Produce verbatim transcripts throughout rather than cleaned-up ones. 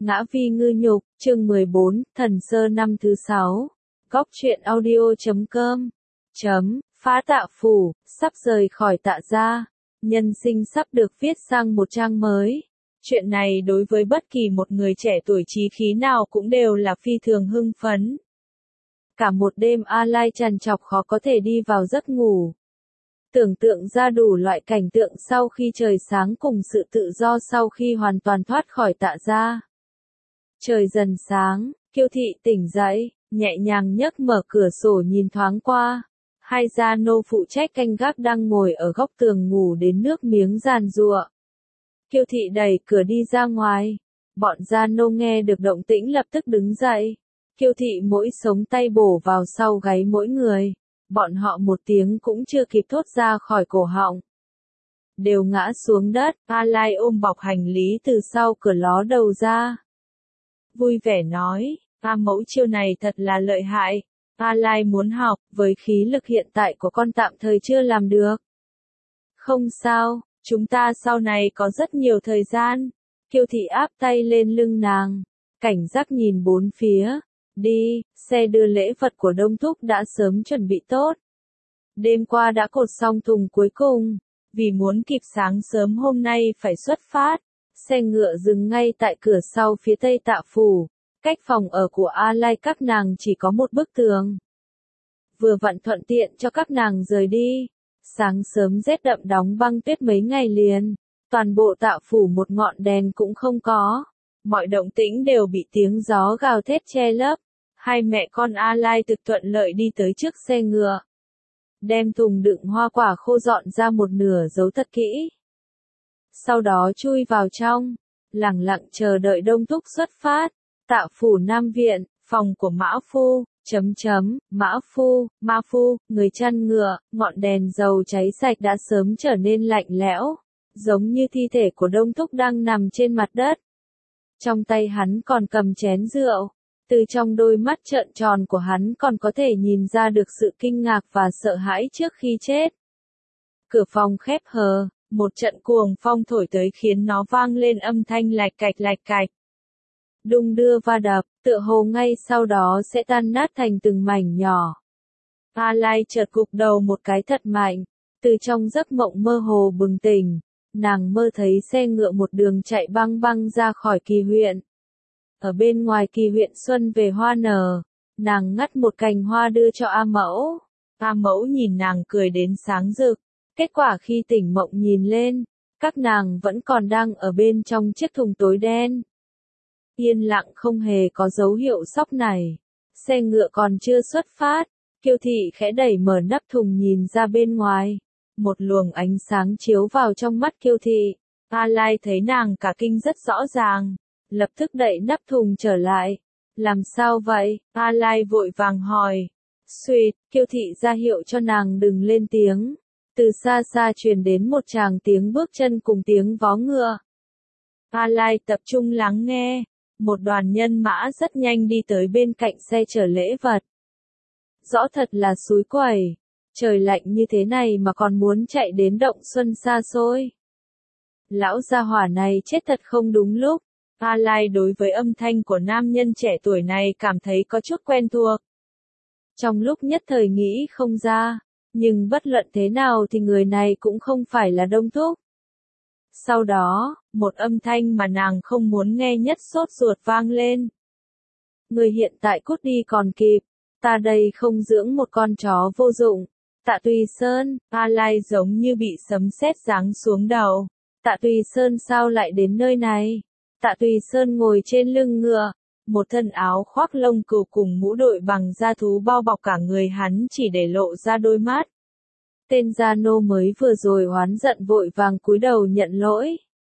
Ngã Vi Ngư Nhục, chương mười bốn, Thần Sơ năm thứ sáu. Góc truyện audio chấm com. Chấm, phá tạ phủ, sắp rời khỏi tạ gia. Nhân sinh sắp được viết sang một trang mới. Chuyện này đối với bất kỳ một người trẻ tuổi chí khí nào cũng đều là phi thường hưng phấn. Cả một đêm A Lai trằn trọc khó có thể đi vào giấc ngủ. Tưởng tượng ra đủ loại cảnh tượng sau khi trời sáng cùng sự tự do sau khi hoàn toàn thoát khỏi tạ gia. Trời dần sáng, Kiêu Thị tỉnh dậy, nhẹ nhàng nhấc mở cửa sổ nhìn thoáng qua. Hai gia nô phụ trách canh gác đang ngồi ở góc tường ngủ đến nước miếng giàn giụa. Kiêu Thị đẩy cửa đi ra ngoài. Bọn gia nô nghe được động tĩnh lập tức đứng dậy. Kiêu Thị mỗi sống tay bổ vào sau gáy mỗi người. Bọn họ một tiếng cũng chưa kịp thốt ra khỏi cổ họng. Đều ngã xuống đất, A Lai ôm bọc hành lý từ sau cửa ló đầu ra. Vui vẻ nói, A mẫu chiêu này thật là lợi hại. A Lai muốn học, với khí lực hiện tại của con tạm thời chưa làm được. Không sao, chúng ta sau này có rất nhiều thời gian. Kiêu Thị áp tay lên lưng nàng, cảnh giác nhìn bốn phía. Đi, xe đưa lễ vật của Đông Thúc đã sớm chuẩn bị tốt. Đêm qua đã cột xong thùng cuối cùng, vì muốn kịp sáng sớm hôm nay phải xuất phát. Xe ngựa dừng ngay tại cửa sau phía tây tạ phủ, cách phòng ở của A Lai các nàng chỉ có một bức tường. Vừa vặn thuận tiện cho các nàng rời đi. Sáng sớm rét đậm đóng băng tuyết mấy ngày liền, toàn bộ tạ phủ một ngọn đèn cũng không có. Mọi động tĩnh đều bị tiếng gió gào thét che lấp. Hai mẹ con A Lai thực thuận lợi đi tới trước xe ngựa. Đem thùng đựng hoa quả khô dọn ra một nửa giấu thật kỹ. Sau đó chui vào trong, lẳng lặng chờ đợi Đông Thúc xuất phát. Tạ phủ Nam Viện, phòng của Mã Phu, chấm chấm, Mã Phu, Ma Phu, người chăn ngựa, ngọn đèn dầu cháy sạch đã sớm trở nên lạnh lẽo, giống như thi thể của Đông Thúc đang nằm trên mặt đất. Trong tay hắn còn cầm chén rượu, từ trong đôi mắt trợn tròn của hắn còn có thể nhìn ra được sự kinh ngạc và sợ hãi trước khi chết. Cửa phòng khép hờ, một trận cuồng phong thổi tới khiến nó vang lên âm thanh lạch cạch lạch cạch. Đung đưa va đập, tựa hồ ngay sau đó sẽ tan nát thành từng mảnh nhỏ. A Lai chợt gục đầu một cái thật mạnh, từ trong giấc mộng mơ hồ bừng tỉnh. Nàng mơ thấy xe ngựa một đường chạy băng băng ra khỏi kỳ huyện. Ở bên ngoài kỳ huyện xuân về hoa nở, nàng ngắt một cành hoa đưa cho A mẫu. A mẫu nhìn nàng cười đến sáng rực. Kết quả khi tỉnh mộng nhìn lên, các nàng vẫn còn đang ở bên trong chiếc thùng tối đen. Yên lặng không hề có dấu hiệu sóc này. Xe ngựa còn chưa xuất phát, Kiêu Thị khẽ đẩy mở nắp thùng nhìn ra bên ngoài. Một luồng ánh sáng chiếu vào trong mắt Kiêu Thị. A Lai thấy nàng cả kinh rất rõ ràng, lập tức đậy nắp thùng trở lại. Làm sao vậy? A Lai vội vàng hỏi. Xuyệt, Kiêu Thị ra hiệu cho nàng đừng lên tiếng. Từ xa xa truyền đến một tràng tiếng bước chân cùng tiếng vó ngựa. A Lai tập trung lắng nghe. Một đoàn nhân mã rất nhanh đi tới bên cạnh xe chở lễ vật. Rõ thật là xúi quẩy. Trời lạnh như thế này mà còn muốn chạy đến Động Xuân xa xôi. Lão gia hỏa này chết thật không đúng lúc. A Lai đối với âm thanh của nam nhân trẻ tuổi này cảm thấy có chút quen thuộc. Trong lúc nhất thời nghĩ không ra, nhưng bất luận thế nào thì người này cũng không phải là Đông Thúc. Sau đó, một âm thanh mà nàng không muốn nghe nhất sốt ruột vang lên. Người hiện tại cút đi còn kịp, ta đây không dưỡng một con chó vô dụng. Tạ Tùy Sơn, A Lai giống như bị sấm sét giáng xuống đầu. Tạ Tùy Sơn sao lại đến nơi này? Tạ Tùy Sơn ngồi trên lưng ngựa, một thân áo khoác lông cừu cùng mũ đội bằng da thú bao bọc cả người hắn chỉ để lộ ra đôi mắt. Tên gia nô mới vừa rồi oán giận vội vàng cúi đầu nhận lỗi.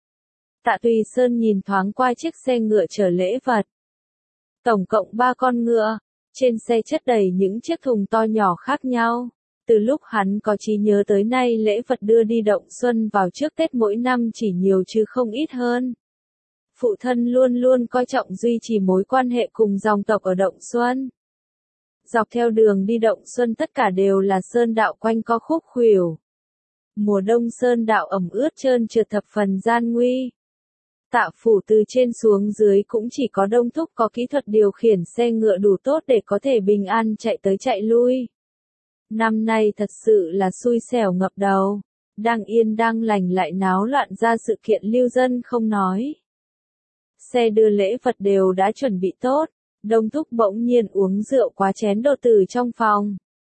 Tạ Tùy Sơn nhìn thoáng qua chiếc xe ngựa chở lễ vật. Tổng cộng ba con ngựa, trên xe chất đầy những chiếc thùng to nhỏ khác nhau. Từ lúc hắn có trí nhớ tới nay lễ vật đưa đi Động Xuân vào trước Tết mỗi năm chỉ nhiều chứ không ít hơn. Phụ thân luôn luôn coi trọng duy trì mối quan hệ cùng dòng tộc ở Động Xuân. Dọc theo đường đi Động Xuân tất cả đều là sơn đạo quanh co khúc khuỷu. Mùa đông sơn đạo ẩm ướt trơn trượt thập phần gian nguy. Tạ phủ từ trên xuống dưới cũng chỉ có Đông Thúc có kỹ thuật điều khiển xe ngựa đủ tốt để có thể bình an chạy tới chạy lui. Năm nay thật sự là xui xẻo ngập đầu, đang yên đang lành lại náo loạn ra sự kiện lưu dân không nói. Xe đưa lễ vật đều đã chuẩn bị tốt, Đông Thúc bỗng nhiên uống rượu quá chén đồ tử trong phòng.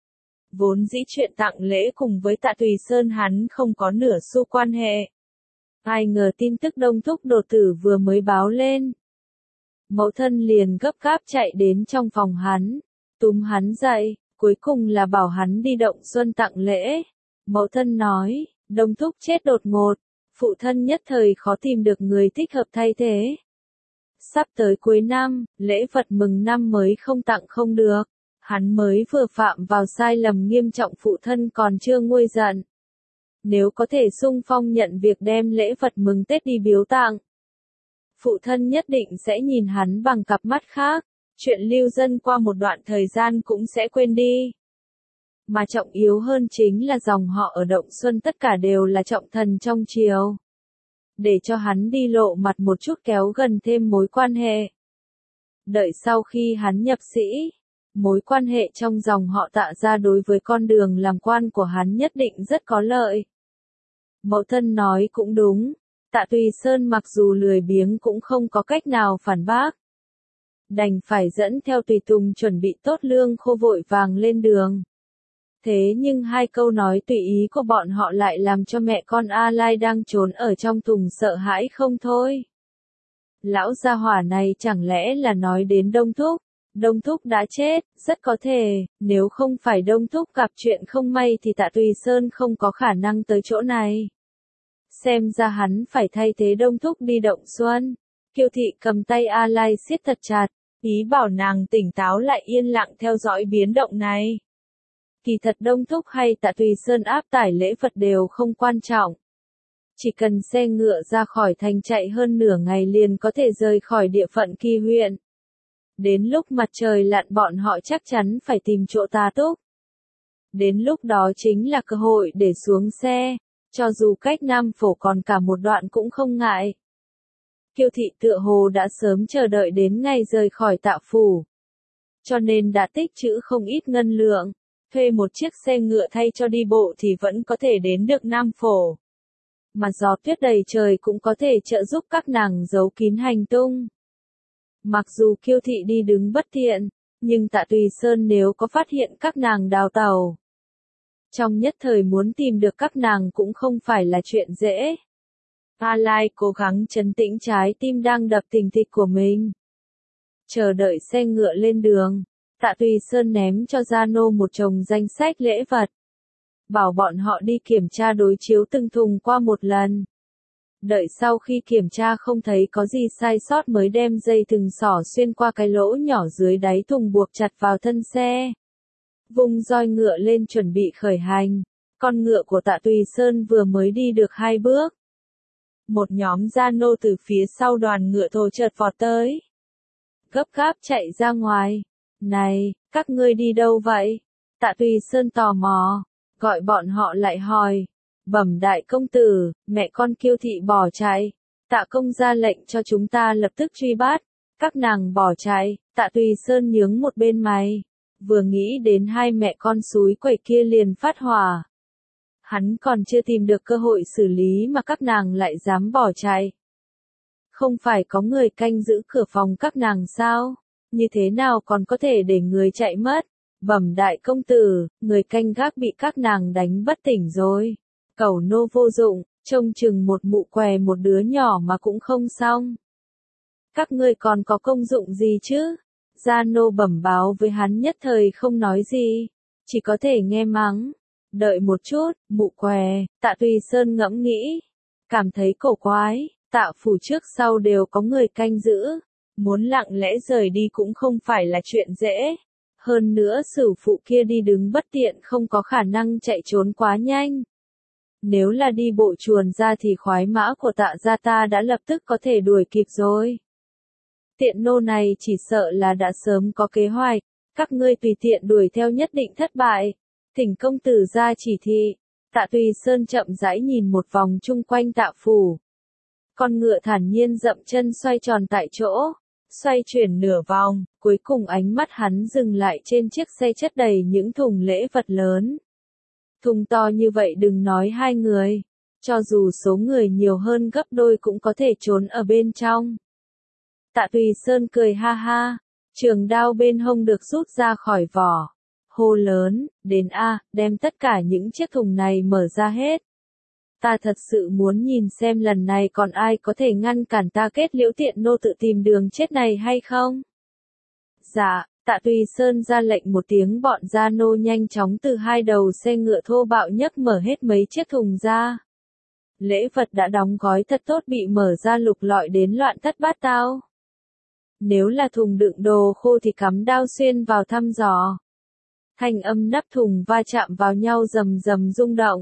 Vốn dĩ chuyện tặng lễ cùng với Tạ Tùy Sơn hắn không có nửa xu quan hệ. Ai ngờ tin tức Đông Thúc đồ tử vừa mới báo lên. Mẫu thân liền gấp gáp chạy đến trong phòng hắn, túm hắn dậy, cuối cùng là bảo hắn đi Động Xuân tặng lễ. Mẫu thân nói, Đông Thúc chết đột ngột, phụ thân nhất thời khó tìm được người thích hợp thay thế. Sắp tới cuối năm, lễ vật mừng năm mới không tặng không được. Hắn mới vừa phạm vào sai lầm nghiêm trọng, phụ thân còn chưa nguôi giận. Nếu có thể xung phong nhận việc đem lễ vật mừng Tết đi biếu tặng, phụ thân nhất định sẽ nhìn hắn bằng cặp mắt khác, chuyện lưu dân qua một đoạn thời gian cũng sẽ quên đi. Mà trọng yếu hơn chính là dòng họ ở Động Xuân tất cả đều là trọng thần trong triều. Để cho hắn đi lộ mặt một chút kéo gần thêm mối quan hệ. Đợi sau khi hắn nhập sĩ, mối quan hệ trong dòng họ Tạ gia đối với con đường làm quan của hắn nhất định rất có lợi. Mẫu thân nói cũng đúng, Tạ Tùy Sơn mặc dù lười biếng cũng không có cách nào phản bác. Đành phải dẫn theo tùy tùng chuẩn bị tốt lương khô vội vàng lên đường. Thế nhưng hai câu nói tùy ý của bọn họ lại làm cho mẹ con A Lai đang trốn ở trong thùng sợ hãi không thôi. Lão gia hỏa này chẳng lẽ là nói đến Đông Thúc? Đông Thúc đã chết, rất có thể, nếu không phải Đông Thúc gặp chuyện không may thì Tạ Tùy Sơn không có khả năng tới chỗ này. Xem ra hắn phải thay thế Đông Thúc đi Động Xuân. Kiều Thị cầm tay A Lai siết thật chặt, ý bảo nàng tỉnh táo lại yên lặng theo dõi biến động này. Kỳ thật Đông Thúc hay Tạ Tùy Sơn áp tải lễ vật đều không quan trọng. Chỉ cần xe ngựa ra khỏi thành chạy hơn nửa ngày liền có thể rời khỏi địa phận Kỳ huyện. Đến lúc mặt trời lặn bọn họ chắc chắn phải tìm chỗ tá túc. Đến lúc đó chính là cơ hội để xuống xe, cho dù cách Nam Phổ còn cả một đoạn cũng không ngại. Kiều Thị tựa hồ đã sớm chờ đợi đến ngày rời khỏi Tạ phủ. Cho nên đã tích trữ không ít ngân lượng, thuê một chiếc xe ngựa thay cho đi bộ thì vẫn có thể đến được Nam Phổ. Mà gió tuyết đầy trời cũng có thể trợ giúp các nàng giấu kín hành tung. Mặc dù Kiều Thị đi đứng bất thiện, nhưng Tạ Tùy Sơn nếu có phát hiện các nàng đào tàu, trong nhất thời muốn tìm được các nàng cũng không phải là chuyện dễ. A Lai cố gắng trấn tĩnh trái tim đang đập thình thịch của mình. Chờ đợi xe ngựa lên đường, Tạ Tùy Sơn ném cho Gia Nô một chồng danh sách lễ vật. Bảo bọn họ đi kiểm tra đối chiếu từng thùng qua một lần. Đợi sau khi kiểm tra không thấy có gì sai sót mới đem dây thừng xỏ xuyên qua cái lỗ nhỏ dưới đáy thùng buộc chặt vào thân xe. Vung roi ngựa lên chuẩn bị khởi hành. Con ngựa của Tạ Tùy Sơn vừa mới đi được hai bước. Một nhóm gia nô từ phía sau đoàn ngựa thồ chợt vọt tới. Gấp gáp chạy ra ngoài. Này, các ngươi đi đâu vậy? Tạ Tùy Sơn tò mò, gọi bọn họ lại hỏi. Bẩm đại công tử, mẹ con Kiều Thị bỏ chạy. Tạ công ra lệnh cho chúng ta lập tức truy bắt. Các nàng bỏ chạy, Tạ Tùy Sơn nhướng một bên mày. Vừa nghĩ đến hai mẹ con xúi quẩy kia liền phát hỏa. Hắn còn chưa tìm được cơ hội xử lý mà các nàng lại dám bỏ chạy. Không phải có người canh giữ cửa phòng các nàng sao? Như thế nào còn có thể để người chạy mất? Bẩm đại công tử, người canh gác bị các nàng đánh bất tỉnh rồi. Cẩu nô vô dụng, trông chừng một mụ què một đứa nhỏ mà cũng không xong. Các ngươi còn có công dụng gì chứ? Gia nô bẩm báo với hắn nhất thời không nói gì, chỉ có thể nghe mắng. Đợi một chút, mụ què, Tạ Tùy Sơn ngẫm nghĩ. Cảm thấy cổ quái, Tạ phủ trước sau đều có người canh giữ. Muốn lặng lẽ rời đi cũng không phải là chuyện dễ. Hơn nữa sử phụ kia đi đứng bất tiện không có khả năng chạy trốn quá nhanh. Nếu là đi bộ chuồn ra thì khoái mã của Tạ gia ta đã lập tức có thể đuổi kịp rồi. Tiện nô này chỉ sợ là đã sớm có kế hoạch, các ngươi tùy tiện đuổi theo nhất định thất bại. Thỉnh công tử ra chỉ thị. Tạ Tùy Sơn chậm rãi nhìn một vòng chung quanh Tạ phủ. Con ngựa thản nhiên dậm chân xoay tròn tại chỗ, xoay chuyển nửa vòng, cuối cùng ánh mắt hắn dừng lại trên chiếc xe chất đầy những thùng lễ vật lớn. Thùng to như vậy đừng nói hai người, cho dù số người nhiều hơn gấp đôi cũng có thể trốn ở bên trong. Tạ Tùy Sơn cười ha ha, trường đao bên hông được rút ra khỏi vỏ, hô lớn, đến a, đem tất cả những chiếc thùng này mở ra hết. Ta thật sự muốn nhìn xem lần này còn ai có thể ngăn cản ta kết liễu tiện nô tự tìm đường chết này hay không? Dạ, Tạ Tùy Sơn ra lệnh một tiếng, bọn gia nô nhanh chóng từ hai đầu xe ngựa thô bạo nhấc mở hết mấy chiếc thùng ra. Lễ vật đã đóng gói thật tốt bị mở ra lục lọi đến loạn thất bát tao. Nếu là thùng đựng đồ khô thì cắm đao xuyên vào thăm dò. Thanh âm nắp thùng va chạm vào nhau rầm rầm rung động.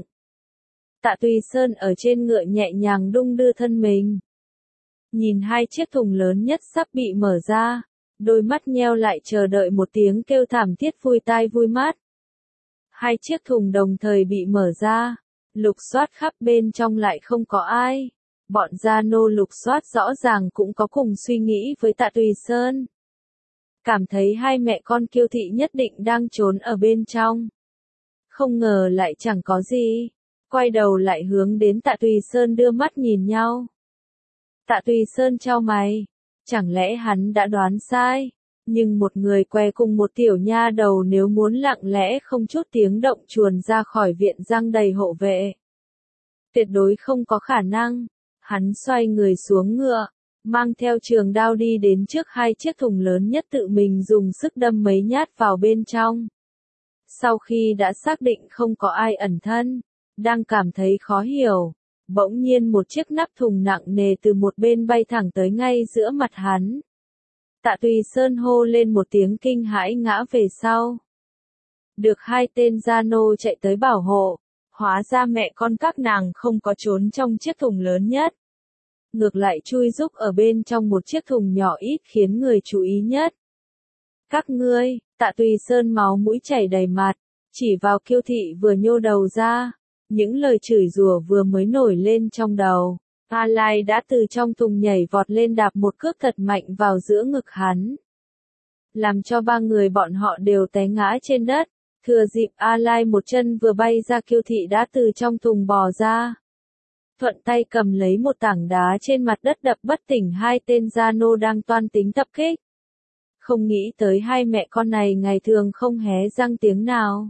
Tạ Tùy Sơn ở trên ngựa nhẹ nhàng đung đưa thân mình. Nhìn hai chiếc thùng lớn nhất sắp bị mở ra, đôi mắt nheo lại chờ đợi một tiếng kêu thảm thiết vui tai vui mắt. Hai chiếc thùng đồng thời bị mở ra, lục soát khắp bên trong lại không có ai. Bọn gia nô lục soát rõ ràng cũng có cùng suy nghĩ với Tạ Tùy Sơn. Cảm thấy hai mẹ con Kiêu Thị nhất định đang trốn ở bên trong. Không ngờ lại chẳng có gì. Quay đầu lại hướng đến Tạ Tùy Sơn đưa mắt nhìn nhau. Tạ Tùy Sơn chau mày. Chẳng lẽ hắn đã đoán sai? Nhưng một người què cùng một tiểu nha đầu nếu muốn lặng lẽ không chút tiếng động chuồn ra khỏi viện giăng đầy hộ vệ. Tuyệt đối không có khả năng. Hắn xoay người xuống ngựa, mang theo trường đao đi đến trước hai chiếc thùng lớn nhất tự mình dùng sức đâm mấy nhát vào bên trong. Sau khi đã xác định không có ai ẩn thân, đang cảm thấy khó hiểu, bỗng nhiên một chiếc nắp thùng nặng nề từ một bên bay thẳng tới ngay giữa mặt hắn. Tạ Tùy Sơn hô lên một tiếng kinh hãi ngã về sau. Được hai tên gia nô chạy tới bảo hộ, hóa ra mẹ con các nàng không có trốn trong chiếc thùng lớn nhất. Ngược lại chui rúc ở bên trong một chiếc thùng nhỏ ít khiến người chú ý nhất. Các ngươi, Tạ Tùy Sơn máu mũi chảy đầy mặt, chỉ vào Kiêu Thị vừa nhô đầu ra. Những lời chửi rủa vừa mới nổi lên trong đầu, A Lai đã từ trong thùng nhảy vọt lên đạp một cước thật mạnh vào giữa ngực hắn. Làm cho ba người bọn họ đều té ngã trên đất, thừa dịp A Lai một chân vừa bay ra Kiêu Thị đã từ trong thùng bò ra. Thuận tay cầm lấy một tảng đá trên mặt đất đập bất tỉnh hai tên gia nô đang toan tính tập kích. Không nghĩ tới hai mẹ con này ngày thường không hé răng tiếng nào.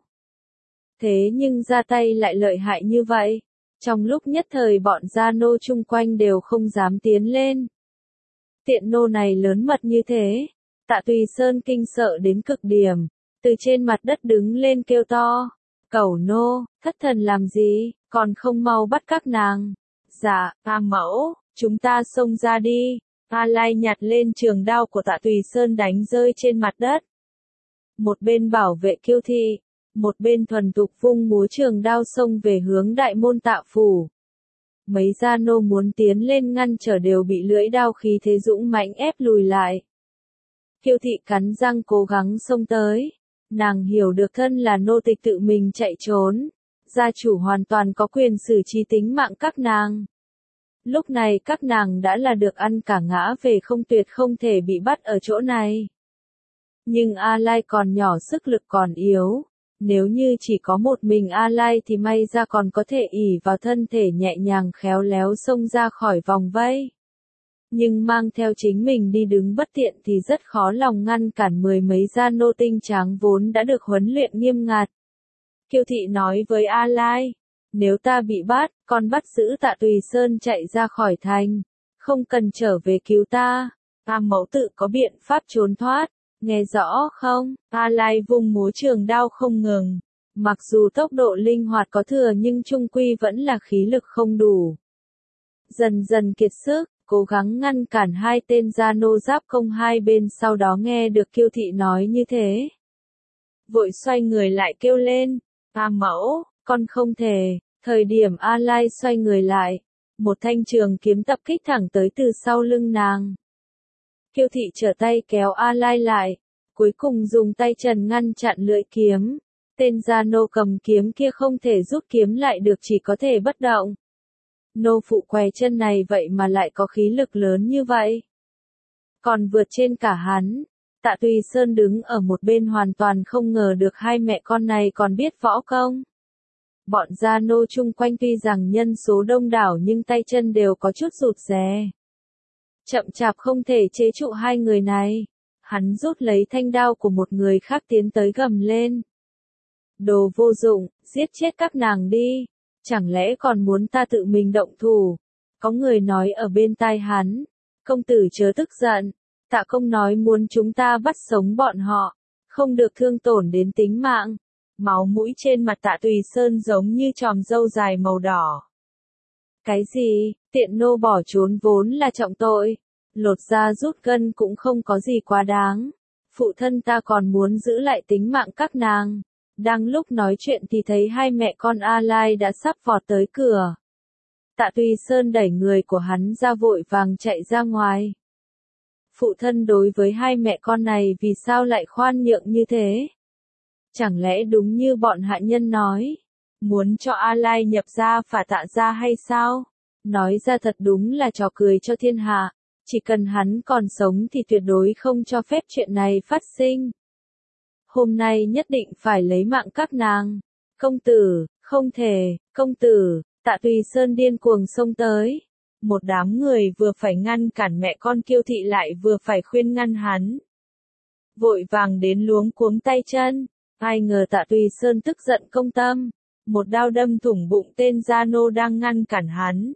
Thế nhưng ra tay lại lợi hại như vậy. Trong lúc nhất thời bọn gia nô chung quanh đều không dám tiến lên. Tiện nô này lớn mật như thế. Tạ Tùy Sơn kinh sợ đến cực điểm. Từ trên mặt đất đứng lên kêu to. Cẩu nô, thất thần làm gì, còn không mau bắt các nàng. Dạ, A mẫu, chúng ta xông ra đi. A Lai nhặt lên trường đao của Tạ Tùy Sơn đánh rơi trên mặt đất. Một bên bảo vệ Kiêu Thị, một bên thuần thục vung múa trường đao xông về hướng đại môn Tạ phủ. Mấy gia nô muốn tiến lên ngăn trở đều bị lưỡi đao khí thế dũng mãnh ép lùi lại. Kiêu Thị cắn răng cố gắng xông tới. Nàng hiểu được thân là nô tịch tự mình chạy trốn. Gia chủ hoàn toàn có quyền xử trí tính mạng các nàng. Lúc này các nàng đã là được ăn cả ngã về không, tuyệt không thể bị bắt ở chỗ này. Nhưng A Lai còn nhỏ, sức lực còn yếu. Nếu như chỉ có một mình A Lai thì may ra còn có thể ỷ vào thân thể nhẹ nhàng khéo léo xông ra khỏi vòng vây. Nhưng mang theo chính mình đi đứng bất tiện thì rất khó lòng ngăn cản mười mấy gia nô tinh tráng vốn đã được huấn luyện nghiêm ngặt. Kiêu Thị nói với A Lai, nếu ta bị bắt, con bắt giữ Tạ Tùy Sơn chạy ra khỏi thành, không cần trở về cứu ta, A mẫu tự có biện pháp trốn thoát, nghe rõ không? A Lai vung múa trường đao không ngừng, mặc dù tốc độ linh hoạt có thừa nhưng chung quy vẫn là khí lực không đủ. Dần dần kiệt sức, cố gắng ngăn cản hai tên gia nô giáp công hai bên, sau đó nghe được Kiêu Thị nói như thế. Vội xoay người lại kêu lên, A mẫu, con không thể. Thời điểm A Lai xoay người lại, một thanh trường kiếm tập kích thẳng tới từ sau lưng nàng. Kiêu Thị trở tay kéo A Lai lại, cuối cùng dùng tay trần ngăn chặn lưỡi kiếm. Tên gia nô cầm kiếm kia không thể rút kiếm lại được, chỉ có thể bất động. Nô phụ què chân này vậy mà lại có khí lực lớn như vậy. Còn vượt trên cả hắn. Tạ Tùy Sơn đứng ở một bên hoàn toàn không ngờ được hai mẹ con này còn biết võ công. Bọn gia nô chung quanh tuy rằng nhân số đông đảo nhưng tay chân đều có chút rụt rè. Chậm chạp không thể chế trụ hai người này. Hắn rút lấy thanh đao của một người khác tiến tới gầm lên. Đồ vô dụng, giết chết các nàng đi. Chẳng lẽ còn muốn ta tự mình động thủ? Có người nói ở bên tai hắn. Công tử chớ tức giận. Tạ công nói muốn chúng ta bắt sống bọn họ. Không được thương tổn đến tính mạng. Máu mũi trên mặt Tạ Tùy Sơn giống như chòm râu dài màu đỏ. Cái gì, tiện nô bỏ trốn vốn là trọng tội. Lột da rút gân cũng không có gì quá đáng. Phụ thân ta còn muốn giữ lại tính mạng các nàng. Đang lúc nói chuyện thì thấy hai mẹ con A Lai đã sắp vọt tới cửa. Tạ Tùy Sơn đẩy người của hắn ra vội vàng chạy ra ngoài. Phụ thân đối với hai mẹ con này vì sao lại khoan nhượng như thế? Chẳng lẽ đúng như bọn hạ nhân nói, muốn cho A Lai nhập gia phả Tạ gia hay sao? Nói ra thật đúng là trò cười cho thiên hạ, chỉ cần hắn còn sống thì tuyệt đối không cho phép chuyện này phát sinh. Hôm nay nhất định phải lấy mạng các nàng. Công tử, không thể, công tử, Tạ Tùy Sơn điên cuồng xông tới. Một đám người vừa phải ngăn cản mẹ con Kiêu Thị lại vừa phải khuyên ngăn hắn. Vội vàng đến luống cuống tay chân. Ai ngờ Tạ Tùy Sơn tức giận công tâm. Một đao đâm thủng bụng tên gia nô đang ngăn cản hắn.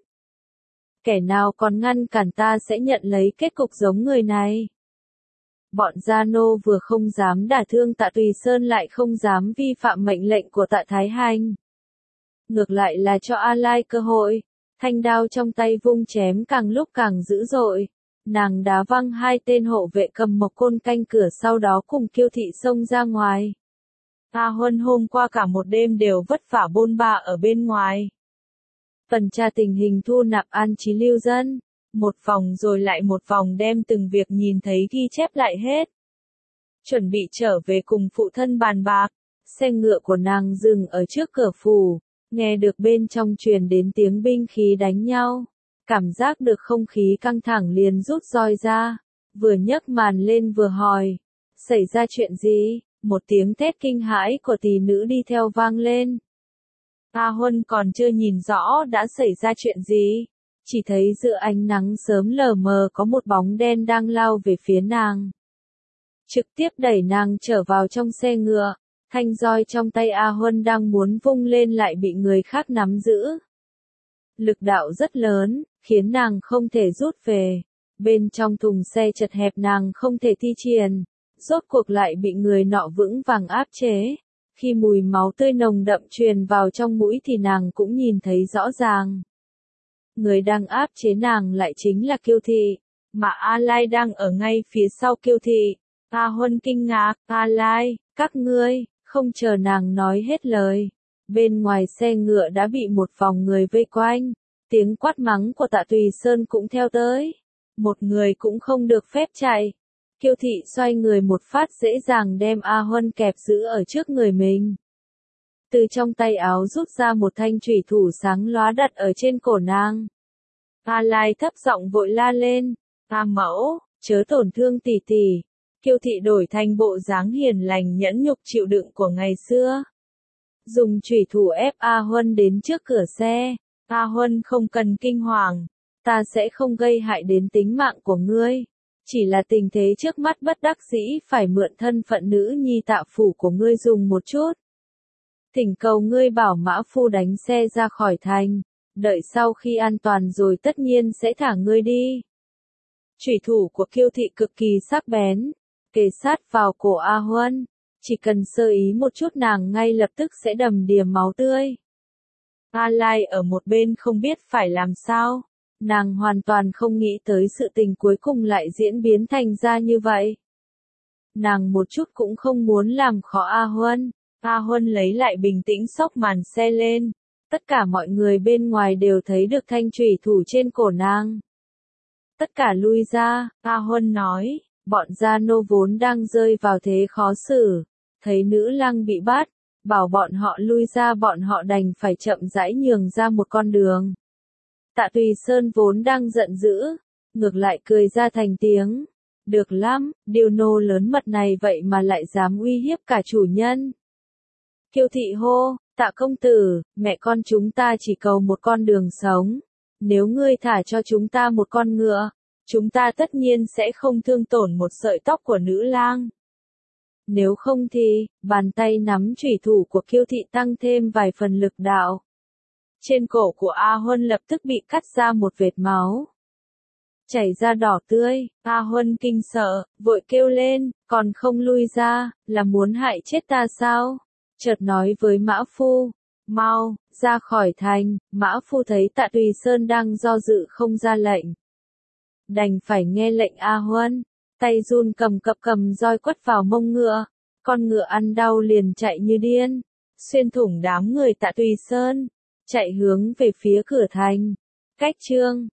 Kẻ nào còn ngăn cản ta sẽ nhận lấy kết cục giống người này. Bọn gia nô vừa không dám đả thương Tạ Tùy Sơn lại không dám vi phạm mệnh lệnh của Tạ Thái Hành. Ngược lại là cho A Lai cơ hội. Thanh đao trong tay vung chém càng lúc càng dữ dội. Nàng đá văng hai tên hộ vệ cầm mộc côn canh cửa sau đó cùng Kiêu Thị xông ra ngoài. A Huân hôm qua cả một đêm đều vất vả bôn ba ở bên ngoài. Tuần tra tình hình thu nạp an trí lưu dân. Một vòng rồi lại một vòng đem từng việc nhìn thấy ghi chép lại hết. Chuẩn bị trở về cùng phụ thân bàn bạc. Xe ngựa của nàng dừng ở trước cửa phủ. Nghe được bên trong truyền đến tiếng binh khí đánh nhau. Cảm giác được không khí căng thẳng liền rút roi ra. Vừa nhấc màn lên vừa hỏi. Xảy ra chuyện gì? Một tiếng thét kinh hãi của tỷ nữ đi theo vang lên. A Huân còn chưa nhìn rõ đã xảy ra chuyện gì. Chỉ thấy giữa ánh nắng sớm lờ mờ có một bóng đen đang lao về phía nàng. Trực tiếp đẩy nàng trở vào trong xe ngựa. Thanh roi trong tay A Huân đang muốn vung lên lại bị người khác nắm giữ. Lực đạo rất lớn, khiến nàng không thể rút về. Bên trong thùng xe chật hẹp nàng không thể thi triển. Rốt cuộc lại bị người nọ vững vàng áp chế. Khi mùi máu tươi nồng đậm truyền vào trong mũi thì nàng cũng nhìn thấy rõ ràng. Người đang áp chế nàng lại chính là Kiêu Thị, mà A Lai đang ở ngay phía sau Kiêu Thị. A Huân kinh ngạc, A Lai, các ngươi, không chờ nàng nói hết lời. Bên ngoài xe ngựa đã bị một vòng người vây quanh, tiếng quát mắng của Tạ Tùy Sơn cũng theo tới. Một người cũng không được phép chạy. Kiêu Thị xoay người một phát dễ dàng đem A Huân kẹp giữ ở trước người mình. Từ trong tay áo rút ra một thanh chủy thủ sáng lóa đặt ở trên cổ nàng. A Lai thấp giọng vội la lên, A mẫu, chớ tổn thương tỷ tỷ. Kiêu Thị đổi thành bộ dáng hiền lành nhẫn nhục chịu đựng của ngày xưa. Dùng chủy thủ ép A Huân đến trước cửa xe. A Huân không cần kinh hoàng, ta sẽ không gây hại đến tính mạng của ngươi. Chỉ là tình thế trước mắt bất đắc dĩ phải mượn thân phận nữ nhi Tạ phủ của ngươi dùng một chút. Thỉnh cầu ngươi bảo mã phu đánh xe ra khỏi thành, đợi sau khi an toàn rồi tất nhiên sẽ thả ngươi đi. Chủy thủ của Kiêu Thị cực kỳ sắc bén, kề sát vào cổ A Huân, chỉ cần sơ ý một chút nàng ngay lập tức sẽ đầm đìa máu tươi. A Lai ở một bên không biết phải làm sao, nàng hoàn toàn không nghĩ tới sự tình cuối cùng lại diễn biến thành ra như vậy. Nàng một chút cũng không muốn làm khó A Huân. A Huân lấy lại bình tĩnh xốc màn xe lên. Tất cả mọi người bên ngoài đều thấy được thanh chủy thủ trên cổ nàng. Tất cả lui ra, A Huân nói, bọn gia nô vốn đang rơi vào thế khó xử. Thấy nữ lang bị bắt, bảo bọn họ lui ra bọn họ đành phải chậm rãi nhường ra một con đường. Tạ Tùy Sơn vốn đang giận dữ, ngược lại cười ra thành tiếng. Được lắm, điều nô lớn mật này vậy mà lại dám uy hiếp cả chủ nhân. Kiêu thị hô, Tạ công tử, mẹ con chúng ta chỉ cầu một con đường sống. Nếu ngươi thả cho chúng ta một con ngựa, chúng ta tất nhiên sẽ không thương tổn một sợi tóc của nữ lang. Nếu không thì, bàn tay nắm chủy thủ của Kiêu thị tăng thêm vài phần lực đạo. Trên cổ của A Huân lập tức bị cắt ra một vệt máu. Chảy ra đỏ tươi, A Huân kinh sợ, vội kêu lên, còn không lui ra, là muốn hại chết ta sao? Chợt nói với Mã Phu, mau, ra khỏi thành. Mã Phu thấy Tạ Tùy Sơn đang do dự không ra lệnh. Đành phải nghe lệnh A Huân, tay run cầm cập cầm roi quất vào mông ngựa. Con ngựa ăn đau liền chạy như điên, xuyên thủng đám người Tạ Tùy Sơn, chạy hướng về phía cửa thành. Cách chương